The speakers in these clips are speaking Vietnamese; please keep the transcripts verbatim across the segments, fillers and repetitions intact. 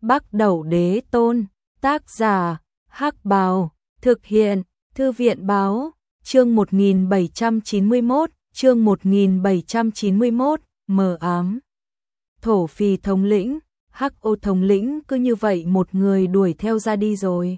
Bắc Đẩu Đế Tôn, tác giả, Hắc Bào, thực hiện, Thư viện Báo, chương một nghìn bảy trăm chín mươi mốt, chương một nghìn bảy trăm chín mươi mốt, mờ ám. Thổ Phì thống lĩnh, Hắc Ô thống lĩnh cứ như vậy một người đuổi theo ra đi rồi.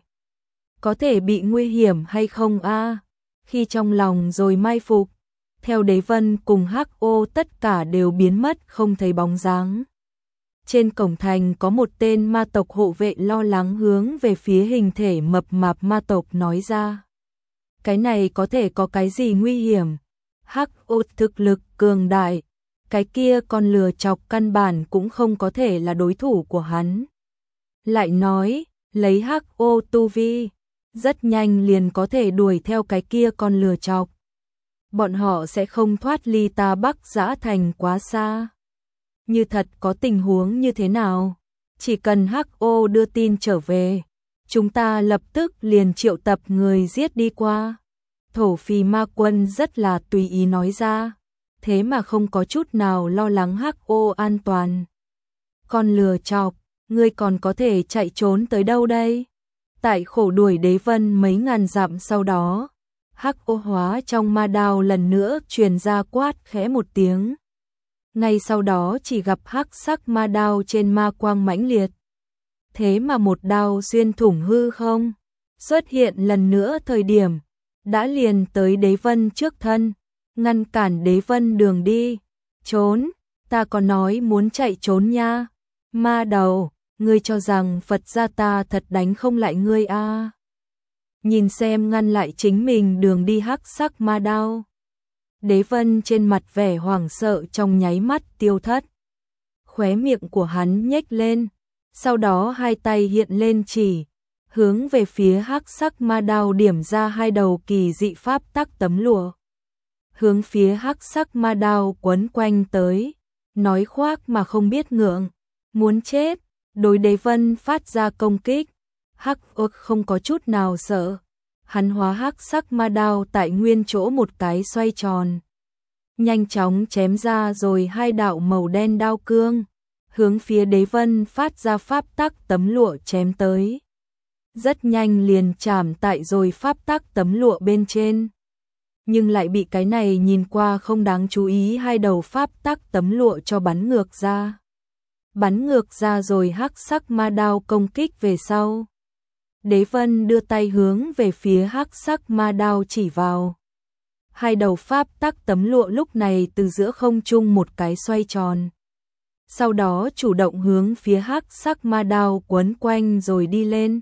Có thể bị nguy hiểm hay không a? Khi trong lòng rồi mai phục, theo Đế Vân cùng Hắc Ô tất cả đều biến mất không thấy bóng dáng. Trên cổng thành có một tên ma tộc hộ vệ lo lắng hướng về phía hình thể mập mạp ma tộc nói ra. Cái này có thể có cái gì nguy hiểm? Hắc Ô thực lực cường đại, cái kia con lừa chọc căn bản cũng không có thể là đối thủ của hắn. Lại nói, lấy Hắc Ô tu vi, rất nhanh liền có thể đuổi theo cái kia con lừa chọc. Bọn họ sẽ không thoát ly ta Bắc Dã Thành quá xa. Như thật có tình huống như thế nào, chỉ cần Hắc Ô đưa tin trở về, chúng ta lập tức liền triệu tập người giết đi qua. Thổ Phì ma quân rất là tùy ý nói ra, thế mà không có chút nào lo lắng Hắc Ô an toàn. Con lừa chọc, ngươi còn có thể chạy trốn tới đâu đây? Tại khổ đuổi Đế Vân mấy ngàn dặm sau đó, Hắc Ô hóa trong ma đao lần nữa truyền ra quát khẽ một tiếng. Ngay sau đó chỉ gặp hắc sắc ma đao trên ma quang mãnh liệt. Thế mà một đao xuyên thủng hư không, xuất hiện lần nữa thời điểm, đã liền tới Đế Vân trước thân, ngăn cản Đế Vân đường đi. Trốn, ta có nói muốn chạy trốn nha. Ma đầu, ngươi cho rằng Phật gia ta thật đánh không lại ngươi a? À? Nhìn xem ngăn lại chính mình đường đi hắc sắc ma đao. Đế Vân trên mặt vẻ hoảng sợ trong nháy mắt tiêu thất. Khóe miệng của hắn nhếch lên, sau đó hai tay hiện lên chỉ, hướng về phía hắc sắc ma đao điểm ra hai đầu kỳ dị pháp tắc tấm lụa. Hướng phía hắc sắc ma đao quấn quanh tới, nói khoác mà không biết ngượng, muốn chết, đối Đế Vân phát ra công kích. Hắc Ô không có chút nào sợ. Hắn hóa hắc sắc ma đao tại nguyên chỗ một cái xoay tròn. Nhanh chóng chém ra rồi hai đạo màu đen đao cương, hướng phía Đế Vân phát ra pháp tắc tấm lụa chém tới. Rất nhanh liền chạm tại rồi pháp tắc tấm lụa bên trên. Nhưng lại bị cái này nhìn qua không đáng chú ý hai đầu pháp tắc tấm lụa cho bắn ngược ra. Bắn ngược ra rồi hắc sắc ma đao công kích về sau. Đế Vân đưa tay hướng về phía hắc sắc ma đao chỉ vào. Hai đầu pháp tắc tấm lụa lúc này từ giữa không trung một cái xoay tròn. Sau đó chủ động hướng phía hắc sắc ma đao quấn quanh rồi đi lên.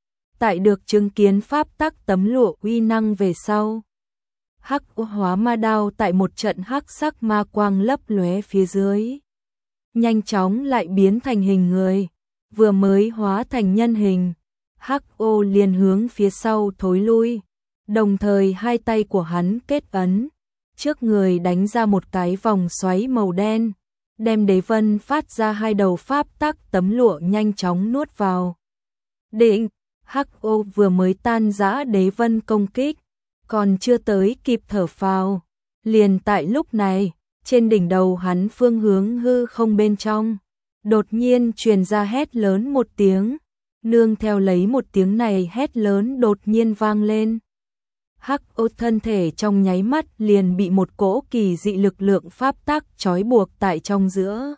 Tại được chứng kiến pháp tắc tấm lụa uy năng về sau, hắc hóa ma đao tại một trận hắc sắc ma quang lấp lóe phía dưới, nhanh chóng lại biến thành hình người, vừa mới hóa thành nhân hình. Hắc Ô liền hướng phía sau thối lui, đồng thời hai tay của hắn kết ấn, trước người đánh ra một cái vòng xoáy màu đen, đem Đế Vân phát ra hai đầu pháp tắc tấm lụa nhanh chóng nuốt vào. Định, Hắc Ô vừa mới tan rã Đế Vân công kích, còn chưa tới kịp thở phào, liền tại lúc này, trên đỉnh đầu hắn phương hướng hư không bên trong, đột nhiên truyền ra hét lớn một tiếng. Nương theo lấy một tiếng này hét lớn đột nhiên vang lên. Hắc Ô thân thể trong nháy mắt liền bị một cỗ kỳ dị lực lượng pháp tắc trói buộc tại trong giữa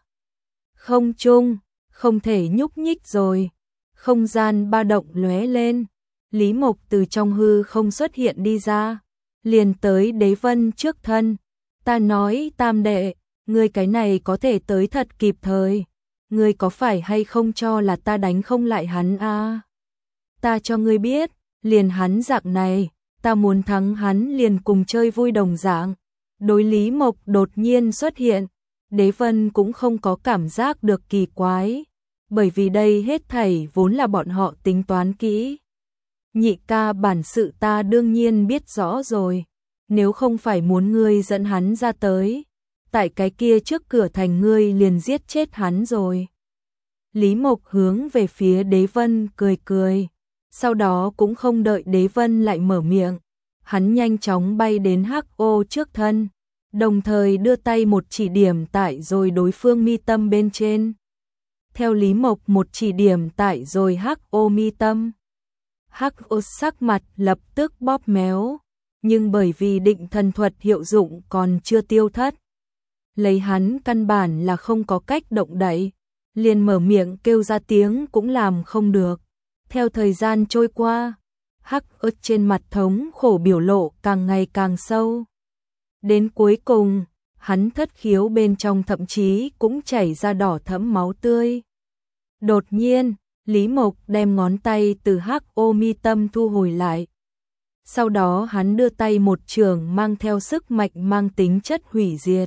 không trung, không thể nhúc nhích rồi. Không gian ba động lóe lên, Lý Mộc từ trong hư không xuất hiện đi ra, liền tới Đế Vân trước thân. Ta nói Tam đệ, ngươi cái này có thể tới thật kịp thời. Ngươi có phải hay không cho là ta đánh không lại hắn a? À? Ta cho ngươi biết, liền hắn dạng này, ta muốn thắng hắn liền cùng chơi vui đồng dạng. Đối Lý Mộc đột nhiên xuất hiện, Đế Vân cũng không có cảm giác được kỳ quái, bởi vì đây hết thảy vốn là bọn họ tính toán kỹ. Nhị ca bản sự ta đương nhiên biết rõ rồi, nếu không phải muốn ngươi dẫn hắn ra tới, tại cái kia trước cửa thành ngươi liền giết chết hắn rồi. Lý Mộc hướng về phía Đế Vân cười cười, sau đó cũng không đợi Đế Vân lại mở miệng, hắn nhanh chóng bay đến Hắc Ô trước thân, đồng thời đưa tay một chỉ điểm tại rồi đối phương mi tâm bên trên. theo Lý Mộc một chỉ điểm tại rồi Hắc Ô mi tâm. Hắc Ô sắc mặt lập tức bóp méo, nhưng bởi vì định thần thuật hiệu dụng còn chưa tiêu thất, lấy hắn căn bản là không có cách động đậy, liền mở miệng kêu ra tiếng cũng làm không được. Theo thời gian trôi qua, Hắc Ức trên mặt thống khổ biểu lộ càng ngày càng sâu. Đến cuối cùng, hắn thất khiếu bên trong thậm chí cũng chảy ra đỏ thẫm máu tươi. Đột nhiên, Lý Mộc đem ngón tay từ Hắc Ô mi tâm thu hồi lại. Sau đó hắn đưa tay một trường mang theo sức mạnh mang tính chất hủy diệt,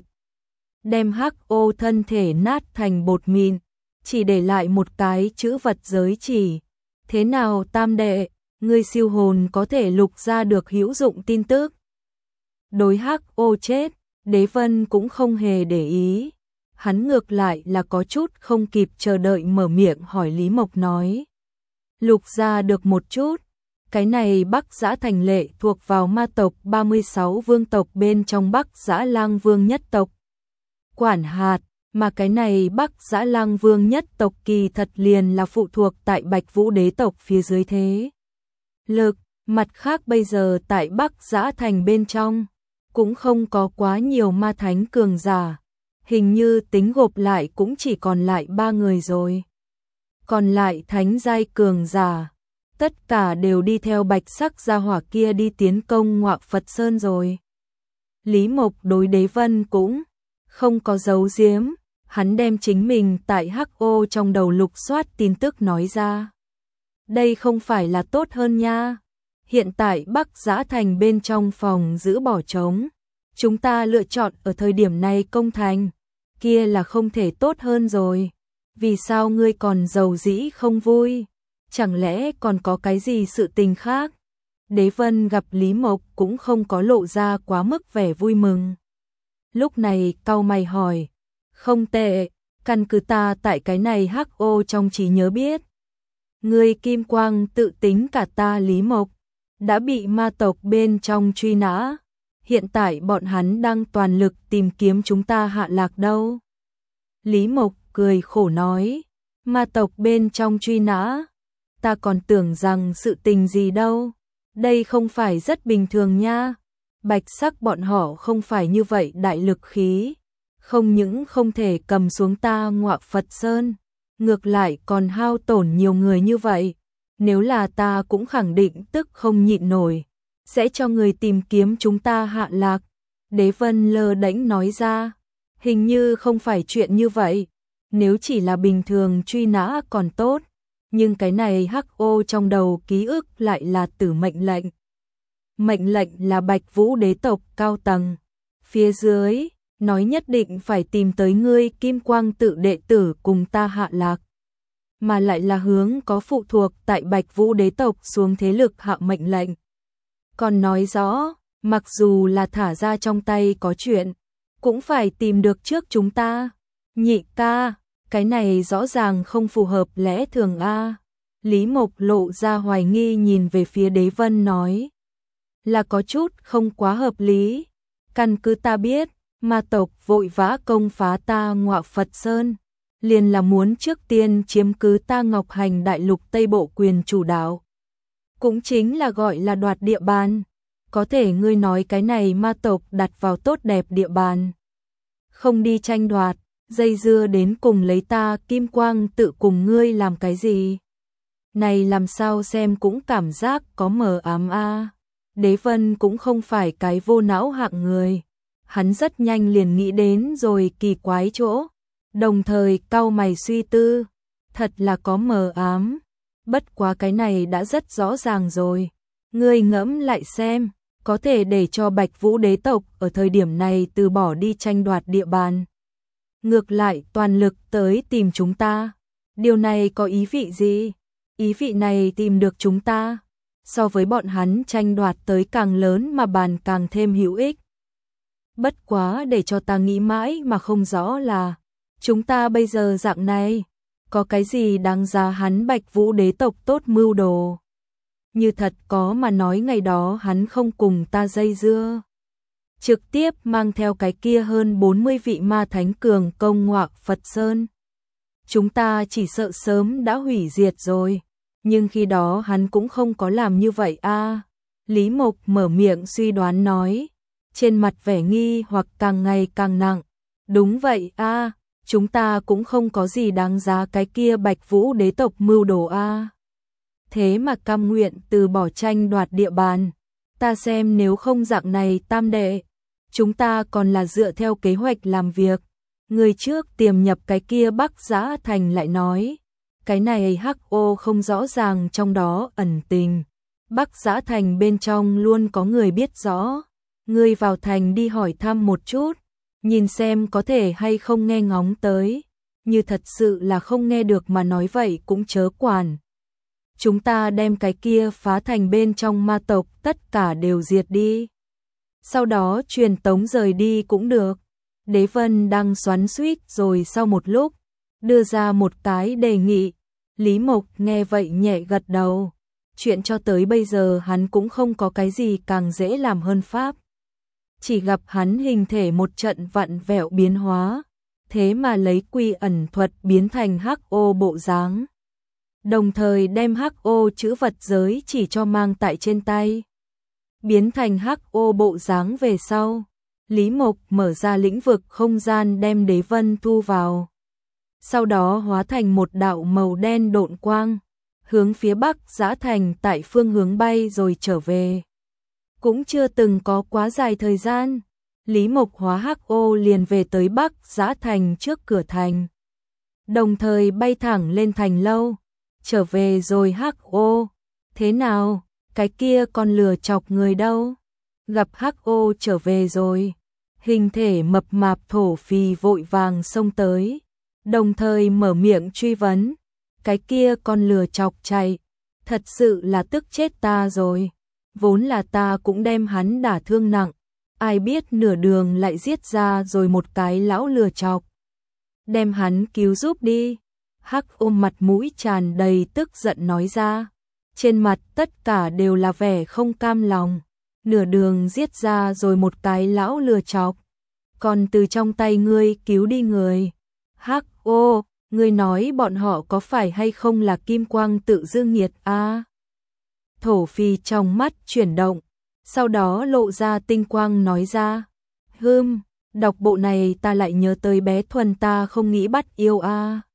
đem Hắc Ô thân thể nát thành bột mịn, chỉ để lại một cái chữ vật giới chỉ. Thế nào tam đệ, ngươi siêu hồn có thể lục ra được hữu dụng tin tức? Đối Hắc Ô chết, Đế Vân cũng không hề để ý. Hắn ngược lại là có chút không kịp chờ đợi mở miệng hỏi Lý Mộc nói. Lục ra được một chút, cái này Bắc Giã Thành Lệ thuộc vào ma tộc ba mươi sáu vương tộc bên trong Bắc Giã Lang Vương nhất tộc quản hạt, mà cái này Bắc Giã Lang Vương nhất tộc kỳ thật liền là phụ thuộc tại Bạch Vũ đế tộc phía dưới thế lực. Mặt khác bây giờ tại Bắc Giã Thành bên trong cũng không có quá nhiều ma thánh cường giả, hình như tính gộp lại cũng chỉ còn lại ba người rồi. Còn lại thánh giai cường giả, tất cả đều đi theo bạch sắc gia hỏa kia đi tiến công Ngọa Phật Sơn rồi. Lý Mộc đối Đế Vân cũng không có giấu giếm, hắn đem chính mình tại Hắc Ô trong đầu lục soát tin tức nói ra. Đây không phải là tốt hơn nha. Hiện tại Bắc Giã Thành bên trong phòng giữ bỏ trống, chúng ta lựa chọn ở thời điểm này công thành, kia là không thể tốt hơn rồi. Vì sao ngươi còn giàu dĩ không vui? Chẳng lẽ còn có cái gì sự tình khác? Đế Vân gặp Lý Mộc cũng không có lộ ra quá mức vẻ vui mừng. Lúc này cau mày hỏi, không tệ, căn cứ ta tại cái này Hắc Ô trong trí nhớ biết. Ngươi Kim Quang tự tính cả ta Lý Mộc đã bị ma tộc bên trong truy nã, hiện tại bọn hắn đang toàn lực tìm kiếm chúng ta hạ lạc đâu. Lý Mộc cười khổ nói, ma tộc bên trong truy nã, ta còn tưởng rằng sự tình gì đâu, đây không phải rất bình thường nha. Bạch sắc bọn họ không phải như vậy đại lực khí, không những không thể cầm xuống ta Ngọa Phật Sơn, ngược lại còn hao tổn nhiều người như vậy. Nếu là ta cũng khẳng định tức không nhịn nổi, sẽ cho người tìm kiếm chúng ta hạ lạc. Đế Vân lơ đễnh nói ra, hình như không phải chuyện như vậy, nếu chỉ là bình thường truy nã còn tốt, nhưng cái này Hắc Ô trong đầu ký ức lại là tử mệnh lệnh. Mệnh lệnh là Bạch Vũ đế tộc cao tầng, phía dưới nói nhất định phải tìm tới ngươi Kim Quang tự đệ tử cùng ta hạ lạc, mà lại là hướng có phụ thuộc tại Bạch Vũ đế tộc xuống thế lực hạ mệnh lệnh. Còn nói rõ, mặc dù là thả ra trong tay có chuyện, cũng phải tìm được trước chúng ta. Nhị ca, cái này rõ ràng không phù hợp lẽ thường a. Lý Mộc lộ ra hoài nghi nhìn về phía Đế Vân nói, là có chút không quá hợp lý. Căn cứ ta biết, ma tộc vội vã công phá ta Ngọa Phật Sơn, liền là muốn trước tiên chiếm cứ ta Ngọc Hành đại lục Tây Bộ quyền chủ đạo, cũng chính là gọi là đoạt địa bàn. Có thể ngươi nói cái này ma tộc đặt vào tốt đẹp địa bàn, không đi tranh đoạt, dây dưa đến cùng lấy ta Kim Quang tự cùng ngươi làm cái gì? Này làm sao xem cũng cảm giác có mờ ám a. Đế Vân cũng không phải cái vô não hạng người, hắn rất nhanh liền nghĩ đến rồi kỳ quái chỗ, đồng thời cau mày suy tư, thật là có mờ ám, bất quá cái này đã rất rõ ràng rồi. Ngươi ngẫm lại xem, có thể để cho Bạch Vũ đế tộc ở thời điểm này từ bỏ đi tranh đoạt địa bàn, ngược lại toàn lực tới tìm chúng ta, điều này có ý vị gì? Ý vị này tìm được chúng ta, so với bọn hắn tranh đoạt tới càng lớn mà bàn càng thêm hữu ích. Bất quá để cho ta nghĩ mãi mà không rõ là, chúng ta bây giờ dạng này, có cái gì đáng giá hắn Bạch Vũ đế tộc tốt mưu đồ? Như thật có mà nói ngày đó hắn không cùng ta dây dưa, trực tiếp mang theo cái kia hơn bốn mươi vị ma thánh cường công Ngọa Phật Sơn. chúng ta chỉ sợ sớm đã hủy diệt rồi. Nhưng khi đó hắn cũng không có làm như vậy a. Lý Mộc mở miệng suy đoán nói, trên mặt vẻ nghi hoặc càng ngày càng nặng. Đúng vậy a, chúng ta cũng không có gì đáng giá cái kia Bạch Vũ đế tộc mưu đồ a. Thế mà cam nguyện từ bỏ tranh đoạt địa bàn. Ta xem nếu không dạng này tam đệ, chúng ta còn là dựa theo kế hoạch làm việc. Người trước tiềm nhập cái kia Bắc Giã Thành lại nói, cái này hắc ô không rõ ràng trong đó ẩn tình. Bắc Giã Thành bên trong luôn có người biết rõ. Ngươi vào thành đi hỏi thăm một chút, nhìn xem có thể hay không nghe ngóng tới. Như thật sự là không nghe được mà nói vậy cũng chớ quản. Chúng ta đem cái kia phá thành bên trong ma tộc tất cả đều diệt đi. Sau đó truyền tống rời đi cũng được. Đế Vân đang xoắn xuýt rồi sau một lúc, đưa ra một cái đề nghị. Lý Mộc nghe vậy nhẹ gật đầu. Chuyện cho tới bây giờ hắn cũng không có cái gì càng dễ làm hơn pháp. Chỉ gặp hắn hình thể một trận vặn vẹo biến hóa, thế mà lấy quy ẩn thuật biến thành hắc ô bộ dáng. Đồng thời đem hắc ô chữ vật giới chỉ cho mang tại trên tay. Biến thành hắc ô bộ dáng về sau, Lý Mộc mở ra lĩnh vực không gian đem Đế Vân thu vào. Sau đó hóa thành một đạo màu đen độn quang, hướng phía Bắc Giã Thành tại phương hướng bay rồi trở về. Cũng chưa từng có quá dài thời gian, Lý Mộc hóa hắc ô liền về tới Bắc Giã Thành trước cửa thành. Đồng thời bay thẳng lên thành lâu, trở về rồi hắc ô. Thế nào, cái kia còn lừa chọc người đâu? Gặp hắc ô trở về rồi, hình thể mập mạp thổ phì vội vàng xông tới, đồng thời mở miệng truy vấn. Cái kia con lừa chọc chạy, thật sự là tức chết ta rồi. Vốn là ta cũng đem hắn đả thương nặng, ai biết nửa đường lại giết ra rồi một cái lão lừa chọc. Đem hắn cứu giúp đi. Hắc ôm mặt mũi tràn đầy tức giận nói ra. Trên mặt tất cả đều là vẻ không cam lòng. Nửa đường giết ra rồi một cái lão lừa chọc, còn từ trong tay ngươi cứu đi người. Hắc ô, ngươi nói bọn họ có phải hay không là kim quang tự dương nhiệt a? À? Thổ Phi trong mắt chuyển động, sau đó lộ ra tinh quang nói ra. Hừm, đọc bộ này ta lại nhớ tới bé Thuần ta không nghĩ bắt yêu a. À.